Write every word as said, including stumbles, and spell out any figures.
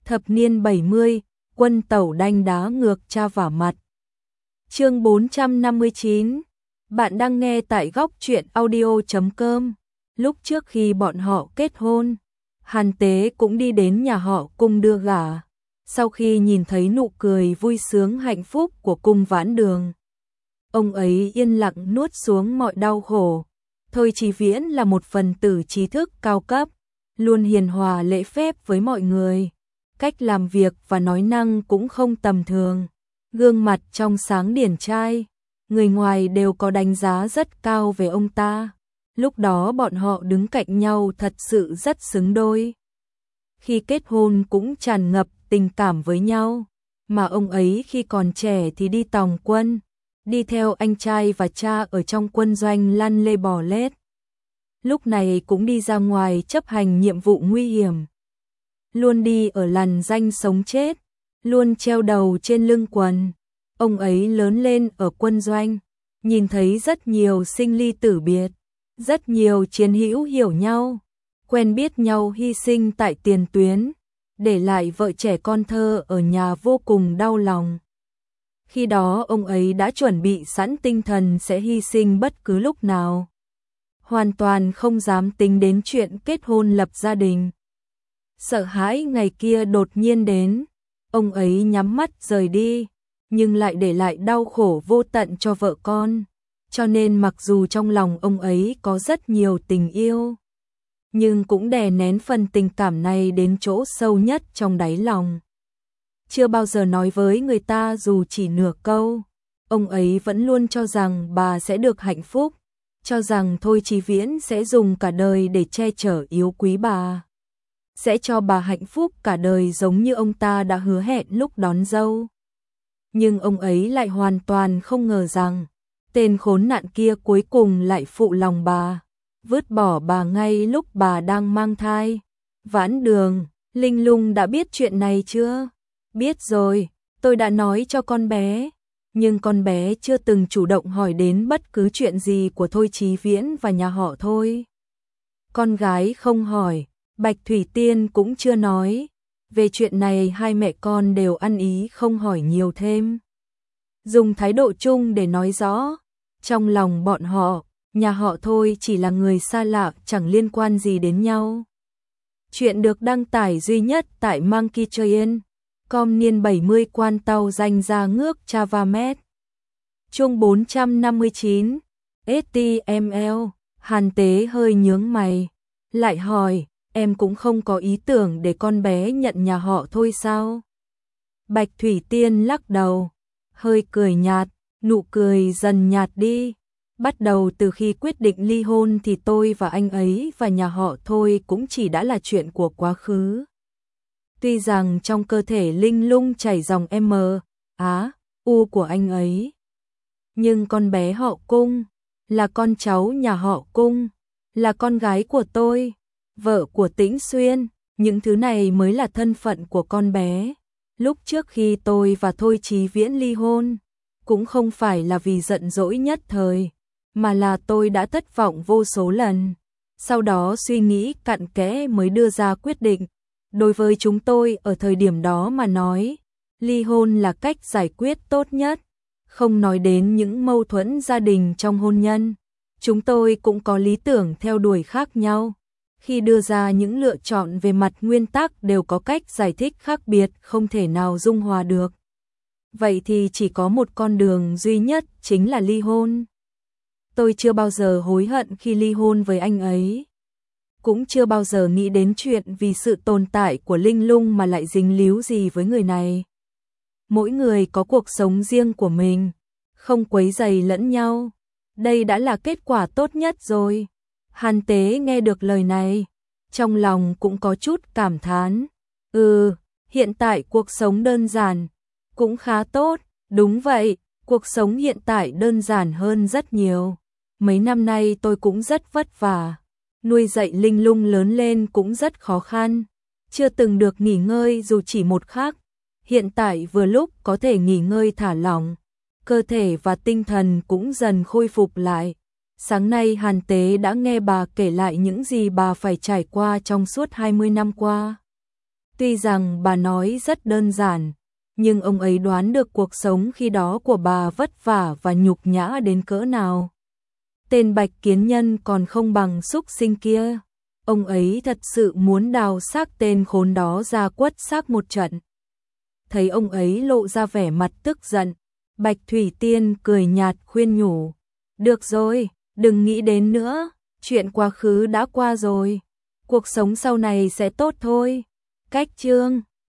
Thập niên bảy mươi, quân tẩu đanh đá ngược cha vả mặt. Chương bốn trăm năm mươi chín. Bạn đang nghe tại góc truyện audio chấm com. Lúc trước khi bọn họ kết hôn, Hàn Tế cũng đi đến nhà họ Cung đưa gả. Sau khi nhìn thấy nụ cười vui sướng hạnh phúc của Cung Vãn Đường, ông ấy yên lặng nuốt xuống mọi đau khổ. Thôi Chí Viễn là một phần tử trí thức cao cấp, luôn hiền hòa lễ phép với mọi người. Cách làm việc và nói năng cũng không tầm thường. Gương mặt trong sáng điển trai, người ngoài đều có đánh giá rất cao về ông ta. Lúc đó bọn họ đứng cạnh nhau thật sự rất xứng đôi. Khi kết hôn cũng tràn ngập tình cảm với nhau, mà ông ấy khi còn trẻ thì đi tòng quân, đi theo anh trai và cha ở trong quân doanh lăn lê bò lết. Lúc này cũng đi ra ngoài chấp hành nhiệm vụ nguy hiểm. Luôn đi ở lằn ranh sống chết, luôn treo đầu trên lưng quần. Ông ấy lớn lên ở quân doanh, nhìn thấy rất nhiều sinh ly tử biệt, rất nhiều chiến hữu hiểu nhau, quen biết nhau hy sinh tại tiền tuyến, để lại vợ trẻ con thơ ở nhà vô cùng đau lòng. Khi đó ông ấy đã chuẩn bị sẵn tinh thần sẽ hy sinh bất cứ lúc nào, hoàn toàn không dám tính đến chuyện kết hôn lập gia đình. Sợ hãi ngày kia đột nhiên đến, ông ấy nhắm mắt rời đi, nhưng lại để lại đau khổ vô tận cho vợ con. Cho nên mặc dù trong lòng ông ấy có rất nhiều tình yêu, nhưng cũng đè nén phần tình cảm này đến chỗ sâu nhất trong đáy lòng. Chưa bao giờ nói với người ta dù chỉ nửa câu. Ông ấy vẫn luôn cho rằng bà sẽ được hạnh phúc, cho rằng Thôi Chí Viễn sẽ dùng cả đời để che chở yếu quý bà, sẽ cho bà hạnh phúc cả đời giống như ông ta đã hứa hẹn lúc đón dâu. Nhưng ông ấy lại hoàn toàn không ngờ rằng tên khốn nạn kia cuối cùng lại phụ lòng bà, vứt bỏ bà ngay lúc bà đang mang thai. Vãn Đường, Linh Lung đã biết chuyện này chưa? Biết rồi, tôi đã nói cho con bé. Nhưng con bé chưa từng chủ động hỏi đến bất cứ chuyện gì của Thôi Chí Viễn và nhà họ Thôi. Con gái không hỏi, Bạch Thủy Tiên cũng chưa nói. Về chuyện này hai mẹ con đều ăn ý không hỏi nhiều thêm, dùng thái độ chung để nói rõ. Trong lòng bọn họ, nhà họ Thôi chỉ là người xa lạ chẳng liên quan gì đến nhau. Chuyện được đăng tải duy nhất tại Monkey Train. Com niên bảy mươi quan tàu danh ra ngước Chavamet. Chương bốn trăm năm mươi chín. ét tê em lờ. Hàn Tế hơi nhướng mày, lại hỏi, em cũng không có ý tưởng để con bé nhận nhà họ Thôi sao? Bạch Thủy Tiên lắc đầu, hơi cười nhạt, nụ cười dần nhạt đi. Bắt đầu từ khi quyết định ly hôn thì tôi và anh ấy và nhà họ Thôi cũng chỉ đã là chuyện của quá khứ. Tuy rằng trong cơ thể Linh Lung chảy dòng M, Á, U của anh ấy, nhưng con bé họ Cung, là con cháu nhà họ Cung, là con gái của tôi, vợ của Tĩnh Xuyên, những thứ này mới là thân phận của con bé. Lúc trước khi tôi và Thôi Chí Viễn ly hôn, cũng không phải là vì giận dỗi nhất thời, mà là tôi đã thất vọng vô số lần. Sau đó suy nghĩ cặn kẽ mới đưa ra quyết định. Đối với chúng tôi ở thời điểm đó mà nói, ly hôn là cách giải quyết tốt nhất. Không nói đến những mâu thuẫn gia đình trong hôn nhân, chúng tôi cũng có lý tưởng theo đuổi khác nhau. Khi đưa ra những lựa chọn về mặt nguyên tắc đều có cách giải thích khác biệt, không thể nào dung hòa được. Vậy thì chỉ có một con đường duy nhất, chính là ly hôn. Tôi chưa bao giờ hối hận khi ly hôn với anh ấy, cũng chưa bao giờ nghĩ đến chuyện vì sự tồn tại của Linh Lung mà lại dính líu gì với người này. Mỗi người có cuộc sống riêng của mình, không quấy rầy lẫn nhau. Đây đã là kết quả tốt nhất rồi. Hàn Tế nghe được lời này, trong lòng cũng có chút cảm thán. Ừ, hiện tại cuộc sống đơn giản, cũng khá tốt. Đúng vậy, cuộc sống hiện tại đơn giản hơn rất nhiều. Mấy năm nay tôi cũng rất vất vả. Nuôi dạy Linh Lung lớn lên cũng rất khó khăn, chưa từng được nghỉ ngơi dù chỉ một khắc. Hiện tại vừa lúc có thể nghỉ ngơi thả lỏng, cơ thể và tinh thần cũng dần khôi phục lại. Sáng nay Hàn Tế đã nghe bà kể lại những gì bà phải trải qua trong suốt hai mươi năm qua. Tuy rằng bà nói rất đơn giản, nhưng ông ấy đoán được cuộc sống khi đó của bà vất vả và nhục nhã đến cỡ nào. Tên Bạch Kiến Nhân còn không bằng súc sinh kia. Ông ấy thật sự muốn đào xác tên khốn đó ra quất xác một trận. Thấy ông ấy lộ ra vẻ mặt tức giận, Bạch Thủy Tiên cười nhạt khuyên nhủ. Được rồi, đừng nghĩ đến nữa, chuyện quá khứ đã qua rồi. Cuộc sống sau này sẽ tốt thôi. Cách chương